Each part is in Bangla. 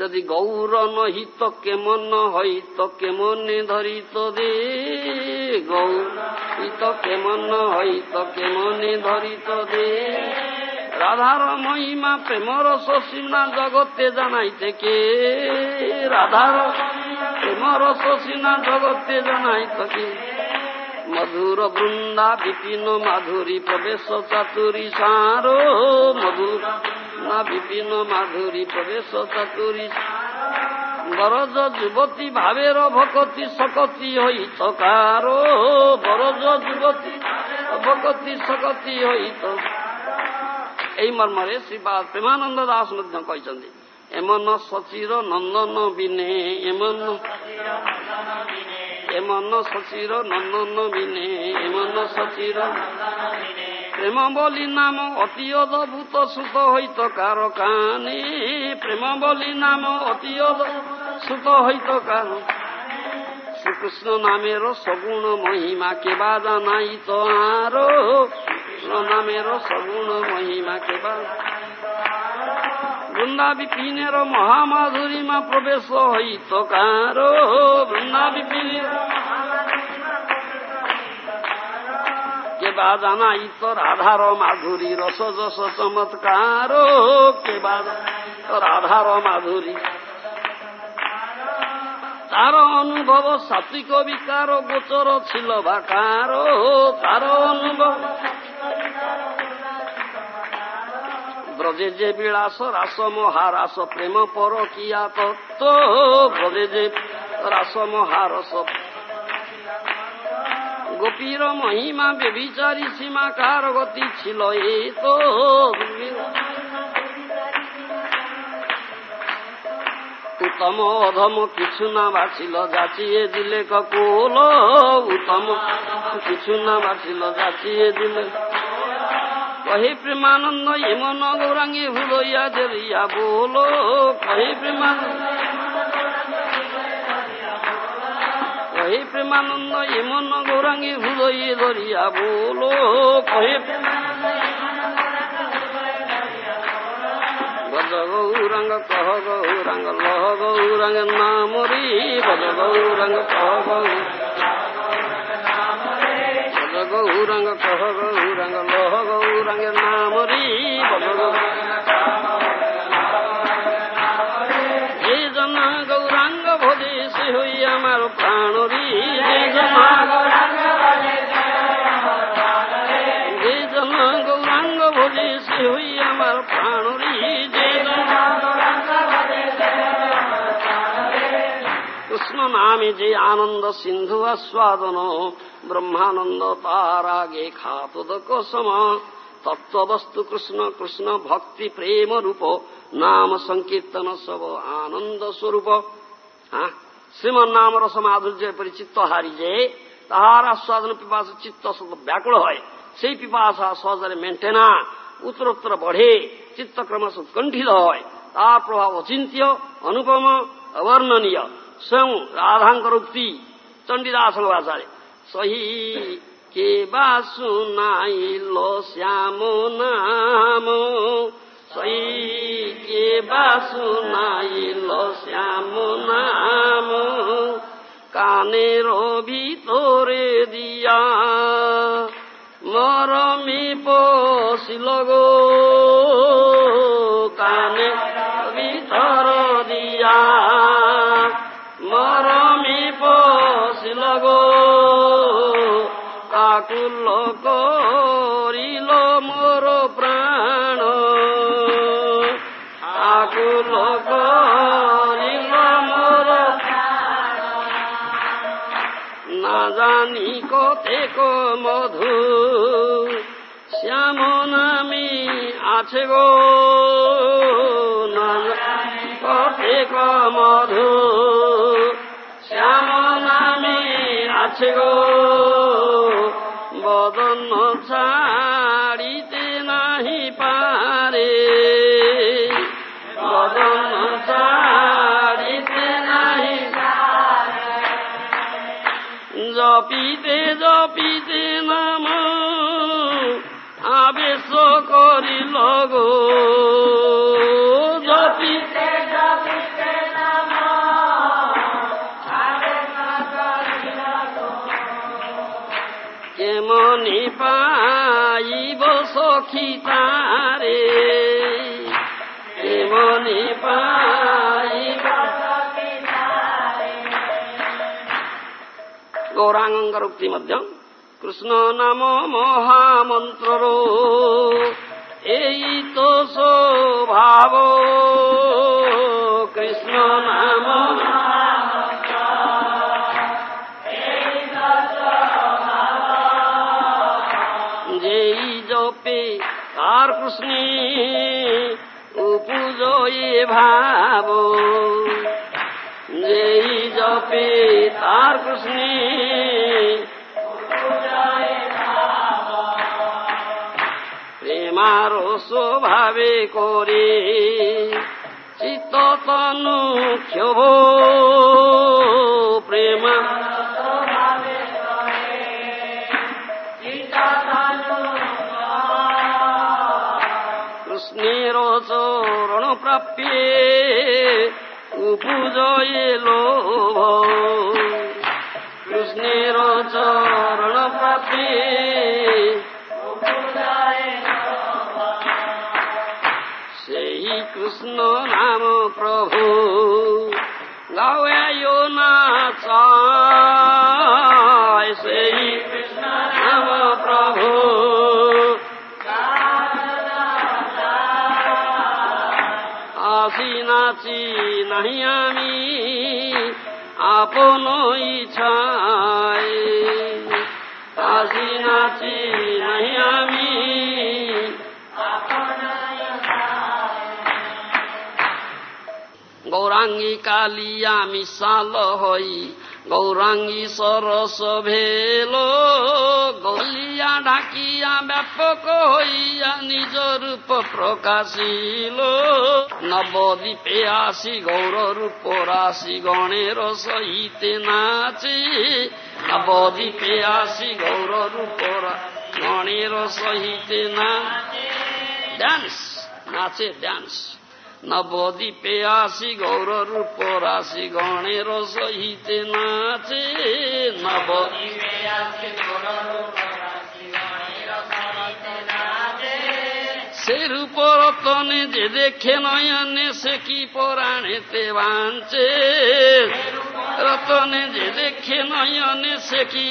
যদি গৌর নহিত কেমন হইত কেমনে ধরিত দে, গৌর হিত কেমন হইত কেমনে ধরিত দে। রাধার মহিমা প্রেমর সসীমা জগতে জানাইতে কে, রাধার প্রেমর সসীমা জগতে জানাইতে কে। মধুর বৃন্দা বিপিন মাধুরী প্রবেশ চাতুরী সার, মধুর না বিপিন মাধুরী প্রবেশ চাতুরী। বরজ যুবতী ভাবের ভকতি সকতি হইত কার, বরজ যুবতী ভকতি সকতি হইত। এই মর্মରେ ଶ୍ରୀପାଦ ପ୍ରେମାନନ୍ଦ ଦାସ ମଧ୍ୟ କହିଛନ୍ତି, ଏମନ ସଚିର ନନ୍ଦନ ବିନେ, ଏମନ ସଚିର ନନ୍ଦନ ବିନେ, ଏମନ ସଚିର ପ୍ରେମ ବୋଲି ନାମ ଅତି ଅଦ୍ଭୁତ ସୁତ ହୋଇତ କାର କାନେ, ପ୍ରେମ ବୋଲି ନାମ ଅତି ସୁତ ହୋଇତ କାର। ଶ୍ରୀକୃଷ୍ଣ ନାମେର ସଗୁଣ ମହିମା କେବା ଜାନାଇ ତ ଆର, କୃଷ୍ଣ ନାମେର ସଗୁଣ ମହିମା କେବା। ବୃନ୍ଦା ବିପିନେର ମହାମାଧୁରୀମା ପ୍ରବେଶ ହୋଇତ କାର, ବୃନ୍ଦା ବିପିନେର କେବା ଜାନାଇ ତ ରାଧାର ମାଧୁରୀ ରସ ଯଶ ଚମତ୍କାର, କେବା ରାଧାର ମାଧୁରୀ। ତାର ଅନୁଭବ ସାତ୍ବିକ ବିକାର ଗୋଚର ছিল ବାକାର, ତାର ଅନୁଭବ ব্রজে যে বিলাস রাস মহারাস প্রেম পরকিয়া তত্ত্ব, ব্রজে যে রাস মহারস গোপীর মহিমা বেবিচারী সীমাকার গতি ছিল এ তো। উত্তম অধম কিছু না বাছিল যাচিয়ে দিলে ককুল, উত্তম কিছু না বাছিল যাচিয়ে দিলে। কহি প্রেমানন্দ এমন গৌরাঙ্গী হৃদয়া জরিয়া বলো, কহি প্রেমানন্দ এমন গৌরাঙ্গী হৃদয়ে ধরিয়া বলো, কহি ভজ গৌরাঙ্গ কহ গৌরাঙ্গ লহ গৌরাঙ্গ নামরি, ভজ গৌরাঙ্গ কহ গৌরাঙ্গ কহ গৌরাঙ্গ লহ গৌরাঙ্গ নামরি, ভজ যে জন গৌরাঙ্গ ভজে সে হই আমার প্রাণরি, যে জন গৌরাঙ্গ ভজে সে হই আমার প্রাণরি, যে কৃষ্ণ নামে যে আনন্দ সিন্ধু আস্বাদন, ব্রহ্মানন্দ তার আগে খাতোদক সম। তত্ত্ববস্তু কৃষ্ণ কৃষ্ণ ভক্তি প্রেম রূপ, নাম সংকীর্তন সব আনন্দ স্বরূপ। শ্রীমন নাম রস মাধুর্য পরি চিত্ত হারিযাଏ, তাহার আস্বাদন পিপাসা চিত্ত ব্যাকুଳ হয়। সেই পিপাসা সহজরে মেଣ୍टे না, উত্তরোত্তর বঢ়ে, চিত্ত ক্রমশ উৎকণ্ঠিত হয়। তার প্রভাব অচিন্ত্য, অনুপম, অবর্ণনীয়। স্বয়ং রাধাঙ্কর উক্তি চণ্ডীদাসଙ୍କ ভাষাରେ, সহি কেবা শুনাইল শ্যাম নাম, সহি কেবা শুনাইল শ্যাম নাম, কানের ভিতরে দিয়া মরমে পশিল গো, কানের ভিতর দিয়া মরমে পশিল গো, আকুল করিল মোর প্রাণ, আকুল করিল মোর না জানি কতেক মধু শ্যাম নামে আছে গো, না জানি কতেক মধু শ্যাম নামে আছে গো, বদন ছাড়িতে নাহি পারে, বদন ছাড়িতে নাহি পারে। জপিতে জপিতে নাম আবেশ করিল গো, জপিতে জপিতে ମନି ପାଇବ ସଖୀ ତାରେ ମନି ପାଇବ ସଖୀ ତାରେ। ଗୌରାଙ୍ଗଙ୍କର ଉକ୍ତି ମଧ୍ୟ କୃଷ୍ଣ ନାମ ମହାମନ୍ତ୍ରର ଏଇ ତ ସ୍ୱଭାବ କୃଷ୍ଣ ନାମ যেই জপে তার কৃষ্ণে উপজয়ে ভাব যেই জপে তার কৃষ্ণে প্রেমার স্বভাবে করে চিত্ত তনু ক্ষোভ প্রেমা কৃষ্ণের চরণ প্রাপ্যে উপজয়ে লোভ কৃষ্ণের চরণ প্রাপ্যে সেই কৃষ্ণ নাম প্রভু গাওয়ায় না চায় সেই কৃষ্ণ নাম প্রভু আসি নাচি নাহি আমি আপন ইচ্ছায় আসি নাচি নাহি আমি গৌরাঙ্গী কালিয়া মিশাল হই গৌরাঙ্গী সরস ভেল গলিয়া ঢাকিয়া ব্যাপক হইয়া নিজ রূপ প্রকাশিল নবদ্বীপে আসি গৌর রূপ রাশি গণের সহিতে নাচে নবদ্বীপে আসি গৌর রূপ গণের সহিতে নাচে ড্যান্স নাচে ড্যান্স নবদ্বীপে আসি গৌর রূপ রাশি গণের সহিতে নাচে নবদ্বীপে আসি গৌর রূপ রাশি গণের সহিতে নাচে সে রূপ রতনে যে দেখে নয়নে সে কি পরাণেতে বাঞ্চে রতনে যে দেখে নয়নে সে কি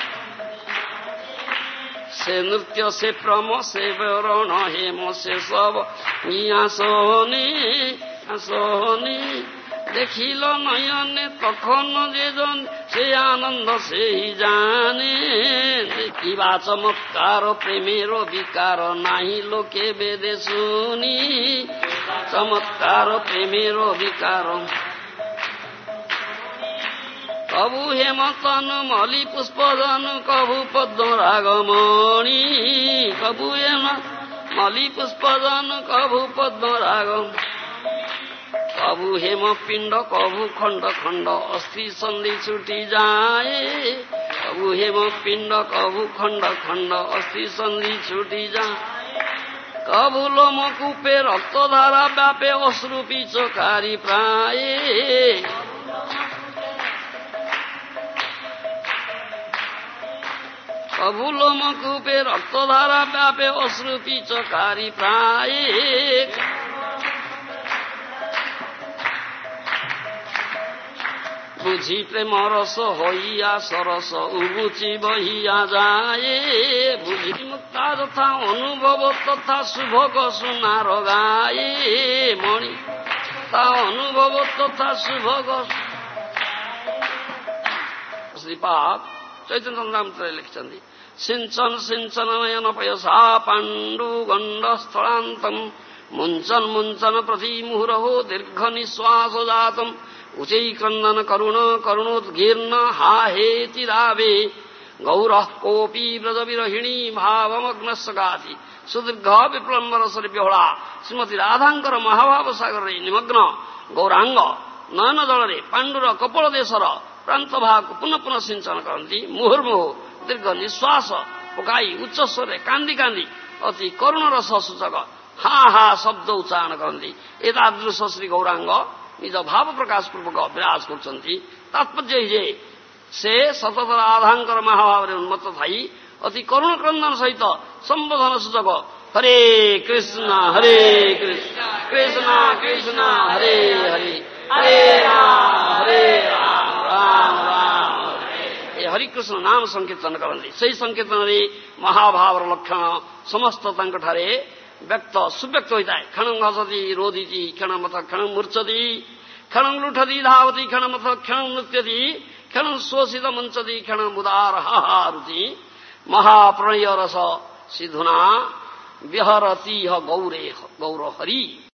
সে নৃত্য সে প্রম সে বরণ হেম সে সব আসনে আসনে দেখিল নয়নে তখন যে জন সে আনন্দ সেই জানে দেখিবা চমৎকার প্রেমের বিকার নাহি লোকে বেদে শুনি চমৎকার প্রেমের বিকার কবু হেমতন মলি পুষ্পদন কবু পদ্ম রাগমণি কবু হেম মলি পুষ্পদন কবু পদ্ম রাগম কবু হেম পিণ্ড কবু খণ্ড খণ্ড অস্থি সন্ধি ছুটি যায় কবু হেম পিণ্ড কবু খণ্ড খণ্ড অস্থি সন্ধি ছুটি যায় কবু লোমকূপে রক্তধারা ব্যাপে অশ্রু পিচকারি প্রায় কবু লোমকূপে রক্তধারা ব্যাপে অশ্রু পিচকারি প্রায় বুঝি প্রেম রস হইয়া সরস উগুচি বহিয়া যায় বুঝি মুক্তা তথা অনুভব তথা শুভগ সোনার গায়ে মণি তা অনুভব তথা শুভগ শ্রীপাদ চৈতন্য চন্দ্রামৃତରେ ଲେଖିଛନ୍ତି ସିଞ୍ଚନ ସିଞ୍ଚନ ନୟନ ପୟସା ପାଣ୍ଡୁ ଗଣ୍ଡ ସ୍ଥଳାନ୍ତମ ମୁଞ୍ଚନ ମୁଞ୍ଚନ ପ୍ରତି ମୁହୁରହୋ ଦୀର୍ଘ ନିଶ୍ୱାସ ଜାତମ ଉଚୈ କ୍ରନ୍ଦନ କରୁଣ କରୁଣୋଦ୍ଗୀର୍ଣ୍ଣ हा हेति रावे गौरः कोऽपि व्रजविरहिणी भावमग्नस्य गाति सुदीर्घ विप्लम्बरसरे ବିହଳା ଶ୍ରୀମତୀ ରାଧାଙ୍କର ମହାଭାବ ସାଗରରେ ନିମଗ୍ନ ଗୌରାଙ୍ଗ ନୟନ ଜଳରେ ପାଣ୍ଡୁର କପୋଳ ଦେଶର ପ୍ରାନ୍ତ ଭାଗକୁ ପୁନଃ ପୁନଃ ସିଞ୍ଚନ କରନ୍ତି ମୁହୁର୍ମୁହୁ ଦୀର୍ଘ ନିଶ୍ୱାସ ପକାଇ ଉଚ୍ଚ ସ୍ୱରରେ କାନ୍ଦି କାନ୍ଦି ଅତି କରୁଣ ରସ ସୂଚକ ହା ହା ଶବ୍ଦ ଉଚ୍ଚାରଣ କରନ୍ତି ଏତାଦୃଶ ଶ୍ରୀ ଗୌରାଙ୍ଗ ନିଜ ଭାବ ପ୍ରକାଶ ପୂର୍ବକ ବିରାଜ କରୁଛନ୍ତି ତାତ୍ପର୍ଯ୍ୟ ଯେ ସେ ସତତ ରାଧାଙ୍କର ମହାଭାବରେ ଉନ୍ମତ୍ତ ଥାଇ ଅତି କରୁଣ କ୍ରନ୍ଦନ ସହିତ ସମ୍ବୋଧନ ସୂଚକ ହରେ କୃଷ୍ଣ କୃଷ୍ଣ କୃଷ୍ଣ ହରେ ହରେ ହରେ ରାମ ରାମ ରାମ ଏ ହରିକୃଷ୍ଣ ନାମ ସଂକୀର୍ତ୍ତନ କରନ୍ତି। ସେହି ସଂକୀର୍ତ୍ତନରେ ମହାଭାବର ଲକ୍ଷଣ ସମସ୍ତ ତାଙ୍କଠାରେ ବ୍ୟକ୍ତ ସୁବ୍ୟକ୍ତ ହୋଇଥାଏ। କ୍ଷଣଂ ହସତି ରୋଦିତି କ୍ଷଣମଥ କ୍ଷଣଂ ମୂର୍ଚ୍ଛତି କ୍ଷଣଂ ଲୁଠତି ଧାବତି କ୍ଷଣମଥ କ୍ଷଣଂ ନୃତ୍ୟତି କ୍ଷଣଂ ଶୋଷିତ ମୁଞ୍ଚତି କ୍ଷଣଂ ମୁଦାର ହାହାରୁତି ମହାପ୍ରଣୟ ରସ ସିଧୁନା ବିହରତି ଗୌର ହରି।